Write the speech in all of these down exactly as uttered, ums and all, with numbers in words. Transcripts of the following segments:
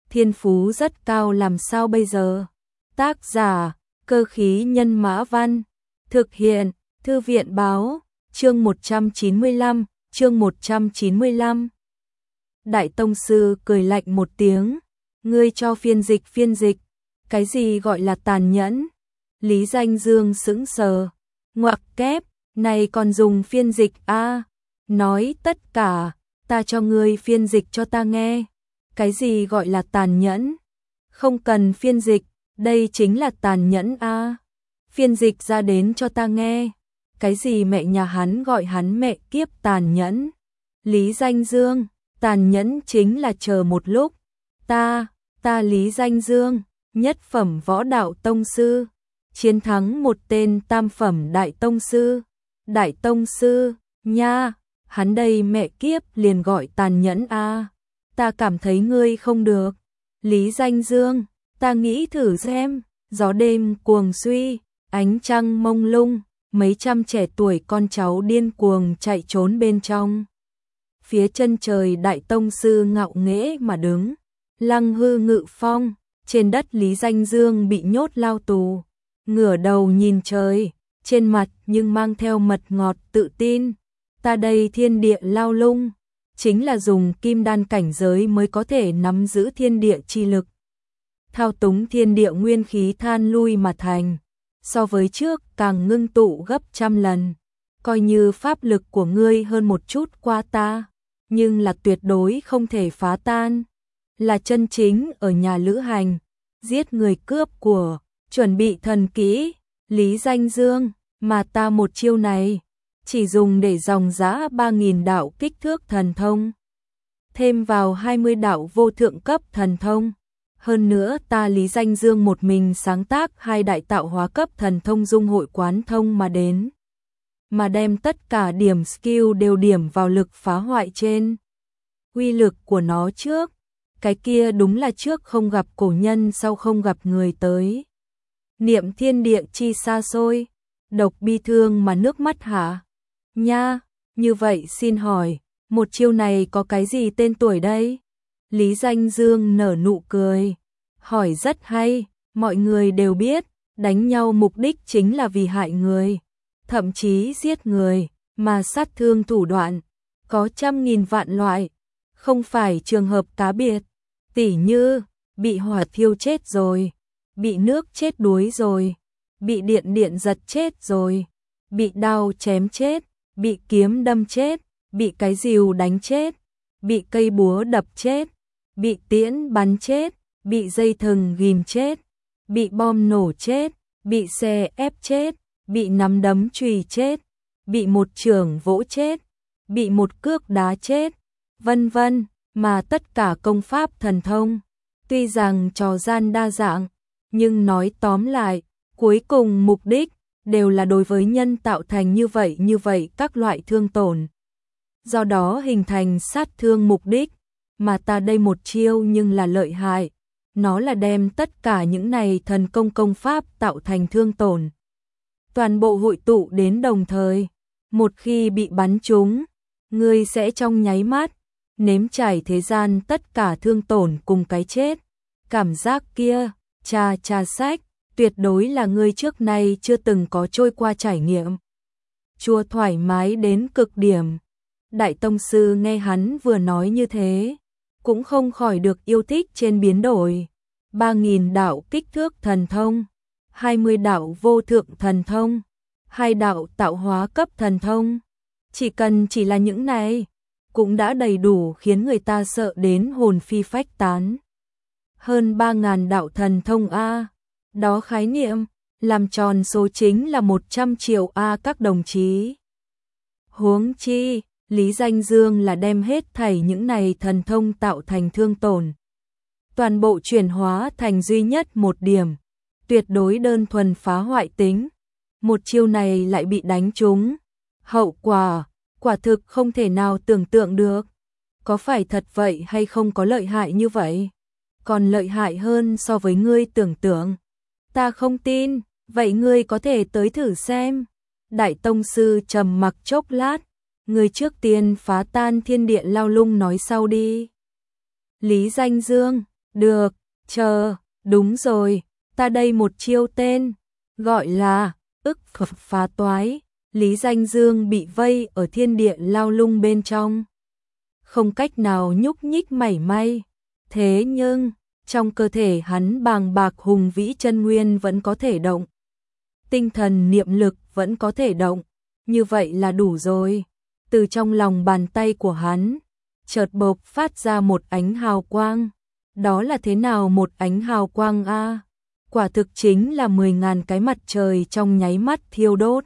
thiên phú rất cao làm sao bây giờ? Tác giả, Cơ khí nhân mã văn. Thực hiện, Thư viện báo, chương một trăm chín mươi lăm, chương một trăm chín mươi lăm. Đại tông sư cười lạnh một tiếng, ngươi cho phiên dịch phiên dịch, cái gì gọi là tàn nhẫn? Lý Danh Dương sững sờ, ngoặc kép, này còn dùng phiên dịch a? À? Nói tất cả, ta cho ngươi phiên dịch cho ta nghe. Cái gì gọi là tàn nhẫn? Không cần phiên dịch, đây chính là tàn nhẫn a. À? Phiên dịch ra đến cho ta nghe. Cái gì mẹ nhà hắn gọi hắn mẹ kiếp tàn nhẫn? Lý Danh Dương, tàn nhẫn chính là chờ một lúc. Ta, ta Lý Danh Dương, nhất phẩm võ đạo tông sư, chiến thắng một tên tam phẩm đại tông sư. Đại tông sư, nha, hắn đây mẹ kiếp liền gọi tàn nhẫn a. À. Ta cảm thấy ngươi không được. Lý Danh Dương, ta nghĩ thử xem, gió đêm cuồng suy, ánh trăng mông lung, mấy trăm trẻ tuổi con cháu điên cuồng chạy trốn bên trong. Phía chân trời đại tông sư ngạo nghễ mà đứng, lăng hư ngự phong, trên đất Lý Danh Dương bị nhốt lao tù, ngửa đầu nhìn trời, trên mặt nhưng mang theo mật ngọt tự tin. Ta đây thiên địa lao lung, chính là dùng kim đan cảnh giới mới có thể nắm giữ thiên địa chi lực, thao túng thiên địa nguyên khí than lui mà thành, so với trước càng ngưng tụ gấp trăm lần. Coi như pháp lực của ngươi hơn một chút qua ta, nhưng là tuyệt đối không thể phá tan. Là chân chính ở nhà lữ hành, giết người cướp của, chuẩn bị thần kỹ, Lý Danh Dương, mà ta một chiêu này chỉ dùng để dòng giá ba nghìn đạo kích thước thần thông, thêm vào hai mươi đạo vô thượng cấp thần thông. Hơn nữa ta Lý Danh Dương một mình sáng tác hai đại tạo hóa cấp thần thông dung hội quán thông mà đến, mà đem tất cả điểm skill đều điểm vào lực phá hoại trên. Uy lực của nó trước, cái kia đúng là trước không gặp cổ nhân sau không gặp người tới. Niệm thiên địa chi xa xôi, độc bi thương mà nước mắt hả? Nha, như vậy xin hỏi, một chiêu này có cái gì tên tuổi đây? Lý Danh Dương nở nụ cười, hỏi rất hay, mọi người đều biết, đánh nhau mục đích chính là vì hại người, thậm chí giết người, mà sát thương thủ đoạn có trăm nghìn vạn loại, không phải trường hợp cá biệt, tỉ như bị hỏa thiêu chết rồi, bị nước chết đuối rồi, bị điện điện giật chết rồi, bị đao chém chết, bị kiếm đâm chết, bị cái rìu đánh chết, bị cây búa đập chết, bị tiễn bắn chết, bị dây thừng ghim chết, bị bom nổ chết, bị xe ép chết, bị nắm đấm chùy chết, bị một chưởng vỗ chết, bị một cước đá chết, vân vân, mà tất cả công pháp thần thông, tuy rằng trò gian đa dạng, nhưng nói tóm lại, cuối cùng mục đích đều là đối với nhân tạo thành như vậy như vậy các loại thương tổn. Do đó hình thành sát thương mục đích, mà ta đây một chiêu nhưng là lợi hại, nó là đem tất cả những này thần công công pháp tạo thành thương tổn. Toàn bộ hội tụ đến đồng thời, một khi bị bắn trúng, ngươi sẽ trong nháy mắt, nếm trải thế gian tất cả thương tổn cùng cái chết. Cảm giác kia, cha cha sách, tuyệt đối là ngươi trước nay chưa từng có trôi qua trải nghiệm. Chua thoải mái đến cực điểm. Đại tông sư nghe hắn vừa nói như thế, cũng không khỏi được yêu thích trên biến đổi. Ba nghìn đạo kích thước thần thông, hai mươi đạo vô thượng thần thông, hai đạo tạo hóa cấp thần thông. Chỉ cần chỉ là những này, cũng đã đầy đủ khiến người ta sợ đến hồn phi phách tán. Hơn ba ngàn đạo thần thông A, đó khái niệm, làm tròn số chính là một trăm triệu A các đồng chí. Huống chi, Lý Danh Dương là đem hết thảy những này thần thông tạo thành thương tổn, toàn bộ chuyển hóa thành duy nhất một điểm, tuyệt đối đơn thuần phá hoại tính. Một chiêu này lại bị đánh trúng, hậu quả, quả thực không thể nào tưởng tượng được. Có phải thật vậy hay không có lợi hại như vậy? Còn lợi hại hơn so với ngươi tưởng tượng. Ta không tin, vậy ngươi có thể tới thử xem. Đại tông sư trầm mặc chốc lát, người trước tiên phá tan thiên địa lao lung nói sau đi. Lý Danh Dương, Được, chờ, đúng rồi, ta đây một chiêu tên, gọi là ức phá toái. Lý Danh Dương bị vây ở thiên địa lao lung bên trong, không cách nào nhúc nhích mảy may. Thế nhưng, trong cơ thể hắn bàng bạc hùng vĩ chân nguyên vẫn có thể động. Tinh thần niệm lực vẫn có thể động, như vậy là đủ rồi. Từ trong lòng bàn tay của hắn, chợt bộc phát ra một ánh hào quang. Đó là thế nào một ánh hào quang a? Quả thực chính là mười ngàn cái mặt trời trong nháy mắt thiêu đốt.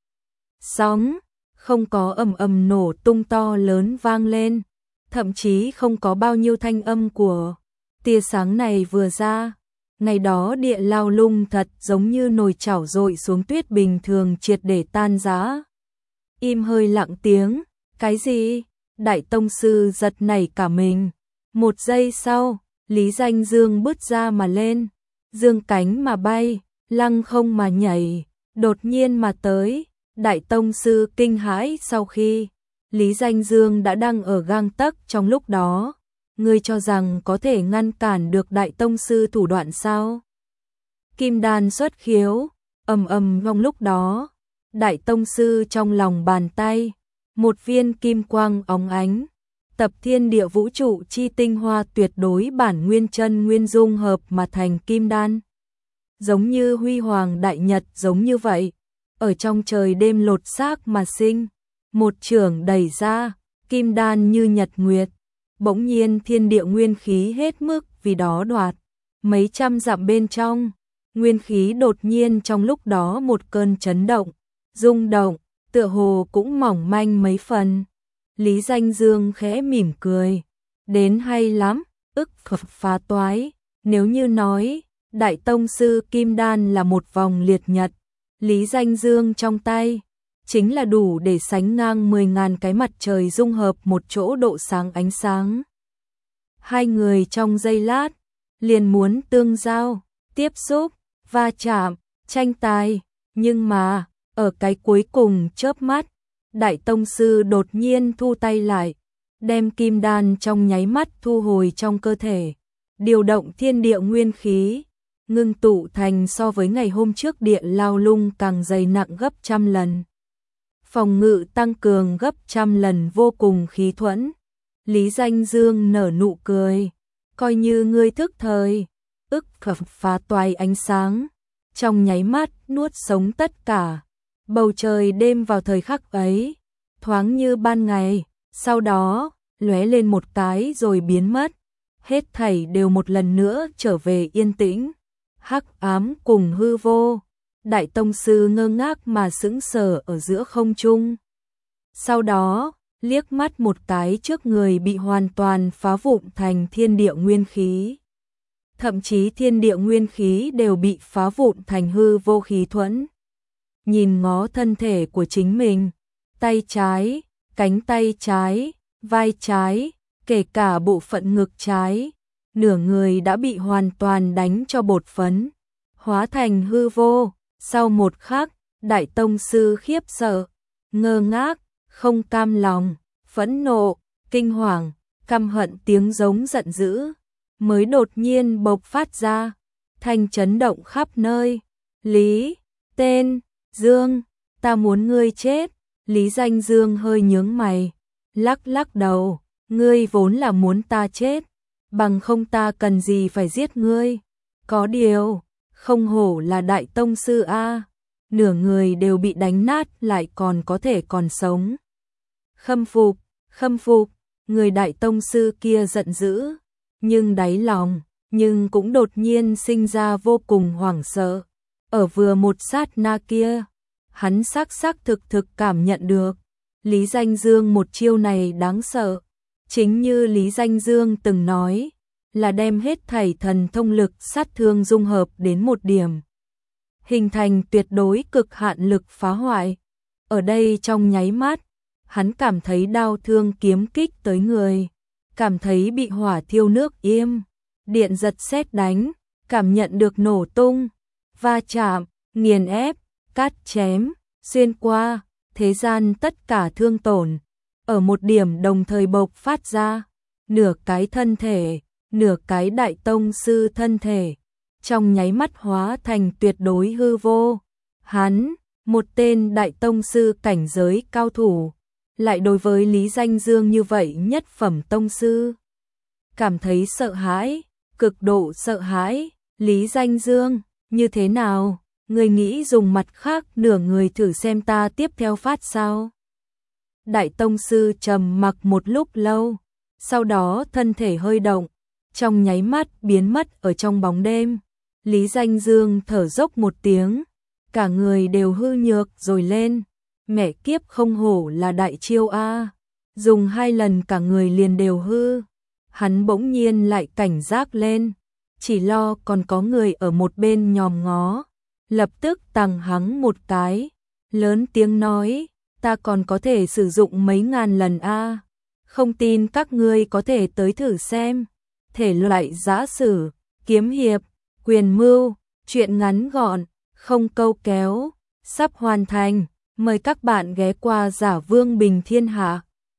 Sóng, không có ầm ầm nổ tung to lớn vang lên, thậm chí không có bao nhiêu thanh âm của tia sáng này vừa ra. Ngày đó địa lao lung thật giống như nồi chảo dội xuống tuyết bình thường triệt để tan rã. Im hơi lặng tiếng, cái gì? Đại tông sư giật nảy cả mình. Một giây sau, Lý Danh Dương bứt ra mà lên, dương cánh mà bay, lăng không mà nhảy, đột nhiên mà tới. Đại tông sư kinh hãi sau khi Lý Danh Dương đã đang ở gang tấc trong lúc đó. Ngươi cho rằng có thể ngăn cản được đại tông sư thủ đoạn sao? Kim đan xuất khiếu, ầm ầm trong lúc đó, đại tông sư trong lòng bàn tay, một viên kim quang óng ánh, tập thiên địa vũ trụ chi tinh hoa tuyệt đối bản nguyên chân nguyên dung hợp mà thành kim đan. Giống như huy hoàng đại nhật giống như vậy, ở trong trời đêm lột xác mà sinh, một chưởng đẩy ra, kim đan như nhật nguyệt. Bỗng nhiên thiên địa nguyên khí hết mức vì đó đoạt, mấy trăm dặm bên trong, nguyên khí đột nhiên trong lúc đó một cơn chấn động, rung động, tựa hồ cũng mỏng manh mấy phần. Lý Danh Dương khẽ mỉm cười, đến hay lắm, ức phá toái, nếu như nói, đại tông sư kim đan là một vòng liệt nhật, Lý Danh Dương trong tay chính là đủ để sánh ngang mười ngàn cái mặt trời dung hợp một chỗ độ sáng ánh sáng. Hai người trong giây lát, liền muốn tương giao, tiếp xúc, va chạm, tranh tài, nhưng mà, ở cái cuối cùng chớp mắt, đại tông sư đột nhiên thu tay lại, đem kim đan trong nháy mắt thu hồi trong cơ thể, điều động thiên địa nguyên khí, ngưng tụ thành so với ngày hôm trước địa lao lung càng dày nặng gấp trăm lần. Phòng ngự tăng cường gấp trăm lần vô cùng khí thuẫn. Lý Danh Dương nở nụ cười, coi như ngươi thức thời, ức phá toái ánh sáng, trong nháy mắt nuốt sống tất cả. Bầu trời đêm vào thời khắc ấy, thoáng như ban ngày, sau đó, lóe lên một cái rồi biến mất. Hết thảy đều một lần nữa trở về yên tĩnh, hắc ám cùng hư vô. Đại tông sư ngơ ngác mà sững sờ ở giữa không trung. Sau đó, liếc mắt một cái trước người bị hoàn toàn phá vụn thành thiên địa nguyên khí. Thậm chí thiên địa nguyên khí đều bị phá vụn thành hư vô khí thuẫn. Nhìn ngó thân thể của chính mình, tay trái, cánh tay trái, vai trái, kể cả bộ phận ngực trái, nửa người đã bị hoàn toàn đánh cho bột phấn, hóa thành hư vô. Sau một khắc, đại tông sư khiếp sợ, ngơ ngác, không cam lòng, phẫn nộ, kinh hoàng, căm hận tiếng giống giận dữ, mới đột nhiên bộc phát ra, thành chấn động khắp nơi. Lý, tên, Dương, ta muốn ngươi chết. Lý Danh Dương hơi nhướng mày, lắc lắc đầu, ngươi vốn là muốn ta chết, bằng không ta cần gì phải giết ngươi. Có điều, không hổ là đại tông sư a, nửa người đều bị đánh nát lại còn có thể còn sống. Khâm phục, khâm phục, người đại tông sư kia giận dữ, nhưng đáy lòng, nhưng cũng đột nhiên sinh ra vô cùng hoảng sợ. Ở vừa một sát na kia, hắn xác xác thực thực cảm nhận được, Lý Danh Dương một chiêu này đáng sợ. Chính như Lý Danh Dương từng nói, là đem hết thảy thần thông lực sát thương dung hợp đến một điểm, hình thành tuyệt đối cực hạn lực phá hoại. Ở đây trong nháy mắt, hắn cảm thấy đau thương kiếm kích tới người, cảm thấy bị hỏa thiêu nước im, điện giật sét đánh, cảm nhận được nổ tung, va chạm, nghiền ép, cắt chém, xuyên qua, thế gian tất cả thương tổn, ở một điểm đồng thời bộc phát ra, nửa cái thân thể, nửa cái đại tông sư thân thể, trong nháy mắt hóa thành tuyệt đối hư vô. Hắn, một tên đại tông sư cảnh giới cao thủ, lại đối với Lý Danh Dương như vậy nhất phẩm tông sư. Cảm thấy sợ hãi, cực độ sợ hãi, Lý Danh Dương, như thế nào, người nghĩ dùng mặt khác nửa người thử xem ta tiếp theo phát sao? Đại tông sư trầm mặc một lúc lâu, sau đó thân thể hơi động, trong nháy mắt biến mất ở trong bóng đêm. Lý Danh Dương thở dốc một tiếng, cả người đều hư nhược rồi lên. Mẹ kiếp, không hổ là đại chiêu a, dùng hai lần cả người liền đều hư. Hắn bỗng nhiên lại cảnh giác lên, chỉ lo còn có người ở một bên nhòm ngó, lập tức tằng hắng một cái, lớn tiếng nói, ta còn có thể sử dụng mấy ngàn lần a, không tin các ngươi có thể tới thử xem. Thể loại giã sử, kiếm hiệp, quyền mưu, truyện ngắn gọn, không câu kéo, sắp hoàn thành, mời các bạn ghé qua Giả Vương Bình Thiên Hạ.